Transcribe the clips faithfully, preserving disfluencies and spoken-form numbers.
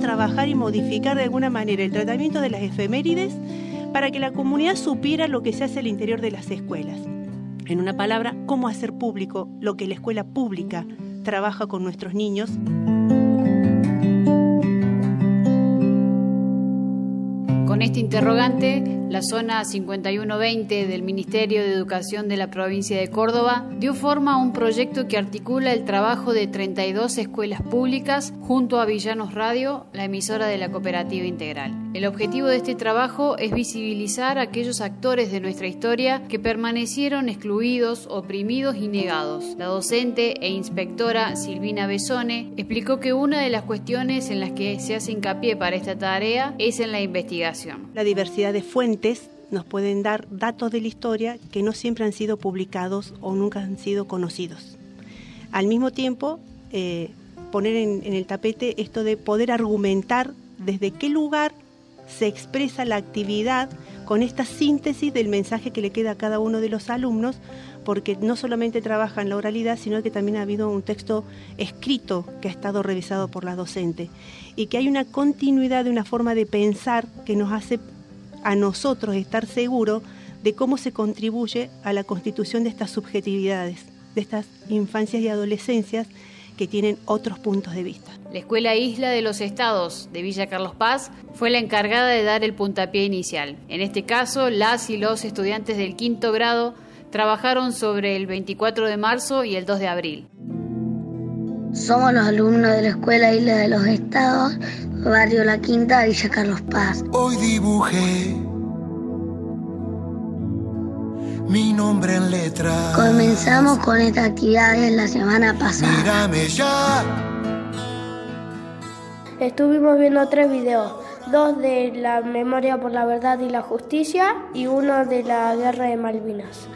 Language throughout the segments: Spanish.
trabajar y modificar de alguna manera el tratamiento de las efemérides para que la comunidad supiera lo que se hace al interior de las escuelas. En una palabra, cómo hacer público lo que la escuela pública trabaja con nuestros niños. Con este interrogante, la zona cincuenta y uno veinte del Ministerio de Educación de la provincia de Córdoba dio forma a un proyecto que articula el trabajo de treinta y dos escuelas públicas junto a Villanos Radio, la emisora de la Cooperativa Integral. El objetivo de este trabajo es visibilizar a aquellos actores de nuestra historia que permanecieron excluidos, oprimidos y negados. La docente e inspectora Silvina Besone explicó que una de las cuestiones en las que se hace hincapié para esta tarea es en la investigación. La diversidad de fuentes nos pueden dar datos de la historia que no siempre han sido publicados o nunca han sido conocidos. Al mismo tiempo, eh, poner en, en el tapete esto de poder argumentar desde qué lugar se expresa la actividad con esta síntesis del mensaje que le queda a cada uno de los alumnos, porque no solamente trabajan la oralidad, sino que también ha habido un texto escrito que ha estado revisado por la docente y que hay una continuidad de una forma de pensar que nos hace a nosotros estar seguros de cómo se contribuye a la constitución de estas subjetividades, de estas infancias y adolescencias que tienen otros puntos de vista. La Escuela Isla de los Estados de Villa Carlos Paz fue la encargada de dar el puntapié inicial. En este caso, las y los estudiantes del quinto grado trabajaron sobre el veinticuatro de marzo y el dos de abril. Somos los alumnos de la Escuela Isla de los Estados, barrio La Quinta, Villa Carlos Paz. Hoy dibujé mi nombre en letras. Comenzamos con estas actividades la semana pasada. Mírame ya. Estuvimos viendo tres videos, dos de la memoria por la verdad y la justicia y uno de la guerra de Malvinas.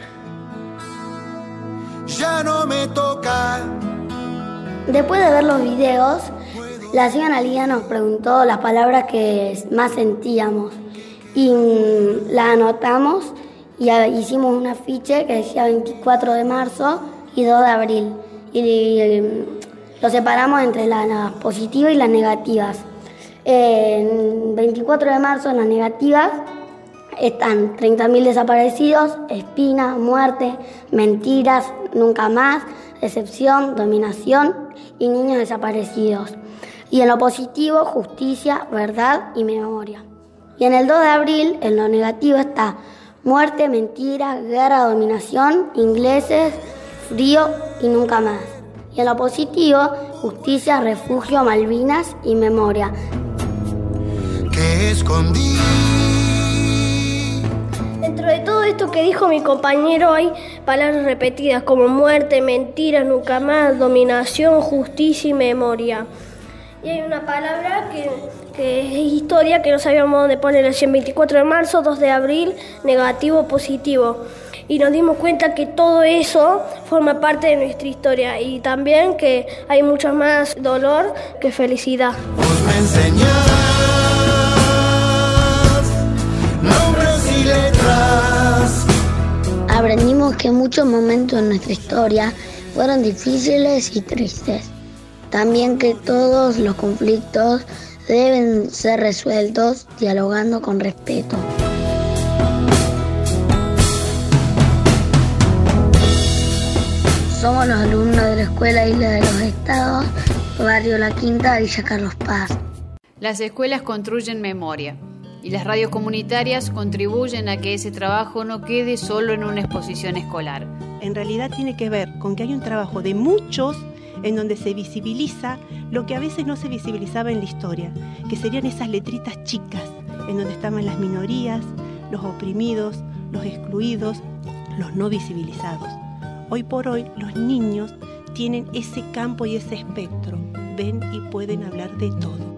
Ya no me toca. Después de ver los videos, la señora Analía nos preguntó las palabras que más sentíamos y las anotamos y hicimos un afiche que decía veinticuatro de marzo y dos de abril y lo separamos entre las positivas y las negativas. En veinticuatro de marzo, en las negativas, están treinta mil desaparecidos, espina, muerte, mentiras, nunca más, decepción, dominación y niños desaparecidos. Y en lo positivo, justicia, verdad y memoria. Y en el dos de abril, en lo negativo, está muerte, mentira, guerra, dominación, ingleses, frío y nunca más. Y en lo positivo, justicia, refugio, Malvinas y memoria. Que escondí. Dentro de todo esto que dijo mi compañero hay palabras repetidas como muerte, mentira, nunca más, dominación, justicia y memoria. Y hay una palabra que, que es historia, que no sabíamos dónde poner, el veinticuatro de marzo, dos de abril, negativo, positivo. Y nos dimos cuenta que todo eso forma parte de nuestra historia y también que hay mucho más dolor que felicidad. Vos me enseñás nombres y letras. Aprendimos que muchos momentos en nuestra historia fueron difíciles y tristes. También que todos los conflictos deben ser resueltos dialogando con respeto. Somos los alumnos de la Escuela Isla de los Estados, barrio La Quinta, Villa Carlos Paz. Las escuelas construyen memoria y las radios comunitarias contribuyen a que ese trabajo no quede solo en una exposición escolar. En realidad tiene que ver con que hay un trabajo de muchos en donde se visibiliza lo que a veces no se visibilizaba en la historia, que serían esas letritas chicas, en donde estaban las minorías, los oprimidos, los excluidos, los no visibilizados. Hoy por hoy los niños tienen ese campo y ese espectro, ven y pueden hablar de todo.